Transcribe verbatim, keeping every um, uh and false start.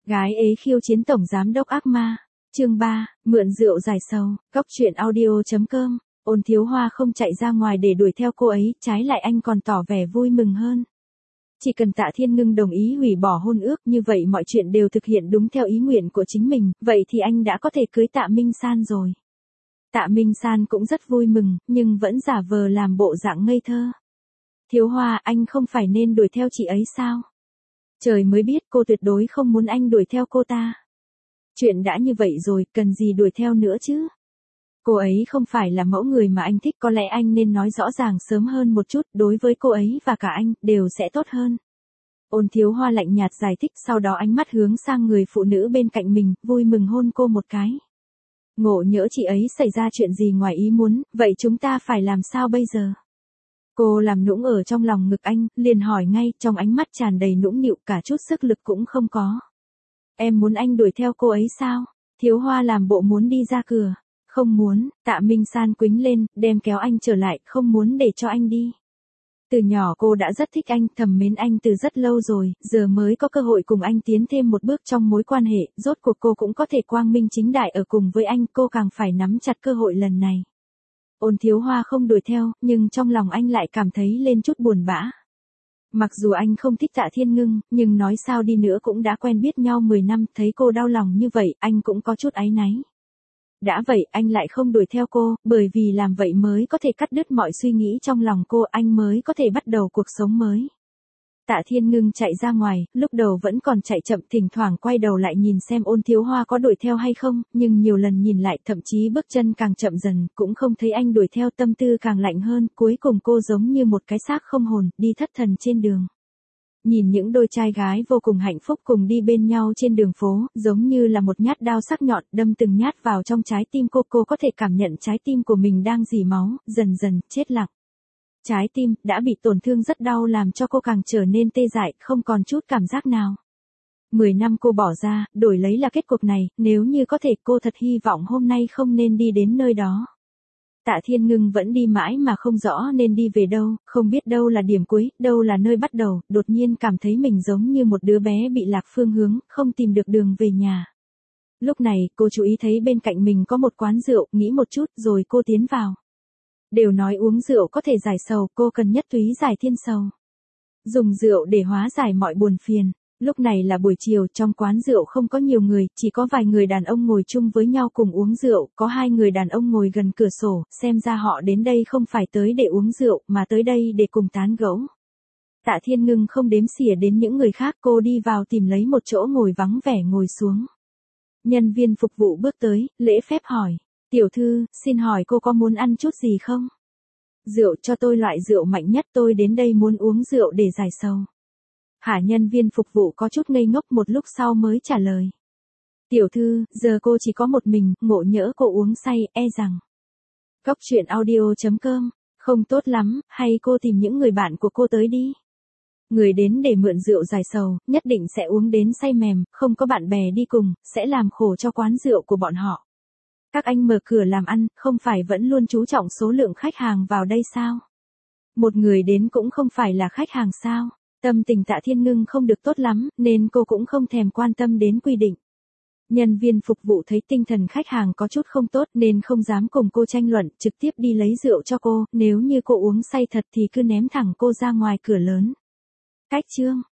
Gái ế khiêu chiến tổng giám đốc ác ma. Chương ba, mượn rượu giải sầu. Góc truyện audio chấm com. Ôn Thiếu Hoa không chạy ra ngoài để đuổi theo cô ấy, trái lại anh còn tỏ vẻ vui mừng hơn. Chỉ cần Tạ Thiên Ngưng đồng ý hủy bỏ hôn ước, như vậy mọi chuyện đều thực hiện đúng theo ý nguyện của chính mình, vậy thì anh đã có thể cưới Tạ Minh San rồi. Tạ Minh San cũng rất vui mừng, nhưng vẫn giả vờ làm bộ dạng ngây thơ. Thiếu Hoa, anh không phải nên đuổi theo chị ấy sao? Trời mới biết cô tuyệt đối không muốn anh đuổi theo cô ta. Chuyện đã như vậy rồi, cần gì đuổi theo nữa chứ? Cô ấy không phải là mẫu người mà anh thích, có lẽ anh nên nói rõ ràng sớm hơn một chút, đối với cô ấy và cả anh, đều sẽ tốt hơn. Ôn Thiếu Hoa lạnh nhạt giải thích, sau đó ánh mắt hướng sang người phụ nữ bên cạnh mình, vui mừng hôn cô một cái. Ngộ nhỡ chị ấy xảy ra chuyện gì ngoài ý muốn, vậy chúng ta phải làm sao bây giờ? Cô làm nũng ở trong lòng ngực anh, liền hỏi ngay, trong ánh mắt tràn đầy nũng nịu, cả chút sức lực cũng không có. Em muốn anh đuổi theo cô ấy sao? Thiếu Hoa làm bộ muốn đi ra cửa. Không muốn, Tạ Minh San quĩnh lên, đem kéo anh trở lại, không muốn để cho anh đi. Từ nhỏ cô đã rất thích anh, thầm mến anh từ rất lâu rồi, giờ mới có cơ hội cùng anh tiến thêm một bước trong mối quan hệ, rốt cuộc cô cũng có thể quang minh chính đại ở cùng với anh, cô càng phải nắm chặt cơ hội lần này. Ôn Thiếu Hoa không đuổi theo, nhưng trong lòng anh lại cảm thấy lên chút buồn bã. Mặc dù anh không thích Tạ Thiên Ngưng, nhưng nói sao đi nữa cũng đã quen biết nhau mười năm, thấy cô đau lòng như vậy, anh cũng có chút áy náy. Đã vậy, anh lại không đuổi theo cô, bởi vì làm vậy mới có thể cắt đứt mọi suy nghĩ trong lòng cô, anh mới có thể bắt đầu cuộc sống mới. Tạ Thiên Ngưng chạy ra ngoài, lúc đầu vẫn còn chạy chậm, thỉnh thoảng quay đầu lại nhìn xem Ôn Thiếu Hoa có đuổi theo hay không, nhưng nhiều lần nhìn lại, thậm chí bước chân càng chậm dần, cũng không thấy anh đuổi theo, tâm tư càng lạnh hơn, cuối cùng cô giống như một cái xác không hồn, đi thất thần trên đường. Nhìn những đôi trai gái vô cùng hạnh phúc cùng đi bên nhau trên đường phố, giống như là một nhát đao sắc nhọn, đâm từng nhát vào trong trái tim cô, cô có thể cảm nhận trái tim của mình đang rỉ máu, dần dần, chết lặng. Trái tim, đã bị tổn thương rất đau làm cho cô càng trở nên tê dại, không còn chút cảm giác nào. Mười năm cô bỏ ra, đổi lấy là kết cục này, nếu như có thể cô thật hy vọng hôm nay không nên đi đến nơi đó. Tạ Thiên Ngưng vẫn đi mãi mà không rõ nên đi về đâu, không biết đâu là điểm cuối, đâu là nơi bắt đầu, đột nhiên cảm thấy mình giống như một đứa bé bị lạc phương hướng, không tìm được đường về nhà. Lúc này, cô chú ý thấy bên cạnh mình có một quán rượu, nghĩ một chút rồi cô tiến vào. Đều nói uống rượu có thể giải sầu, cô cần nhất túy giải thiên sầu. Dùng rượu để hóa giải mọi buồn phiền. Lúc này là buổi chiều, trong quán rượu không có nhiều người, chỉ có vài người đàn ông ngồi chung với nhau cùng uống rượu, có hai người đàn ông ngồi gần cửa sổ, xem ra họ đến đây không phải tới để uống rượu, mà tới đây để cùng tán gẫu. Tạ Thiên Ngưng không đếm xỉa đến những người khác, cô đi vào tìm lấy một chỗ ngồi vắng vẻ ngồi xuống. Nhân viên phục vụ bước tới, lễ phép hỏi, tiểu thư, xin hỏi cô có muốn ăn chút gì không? Rượu, cho tôi loại rượu mạnh nhất, tôi đến đây muốn uống rượu để giải sầu. Hả? Nhân viên phục vụ có chút ngây ngốc, một lúc sau mới trả lời. Tiểu thư, giờ cô chỉ có một mình, ngộ nhỡ cô uống say, e rằng. Góc truyện audio chấm com, không tốt lắm, hay cô tìm những người bạn của cô tới đi. Người đến để mượn rượu giải sầu, nhất định sẽ uống đến say mềm, không có bạn bè đi cùng, sẽ làm khổ cho quán rượu của bọn họ. Các anh mở cửa làm ăn, không phải vẫn luôn chú trọng số lượng khách hàng vào đây sao? Một người đến cũng không phải là khách hàng sao? Tâm tình Tạ Thiên Ngưng không được tốt lắm, nên cô cũng không thèm quan tâm đến quy định. Nhân viên phục vụ thấy tinh thần khách hàng có chút không tốt nên không dám cùng cô tranh luận, trực tiếp đi lấy rượu cho cô, nếu như cô uống say thật thì cứ ném thẳng cô ra ngoài cửa lớn. Cách chương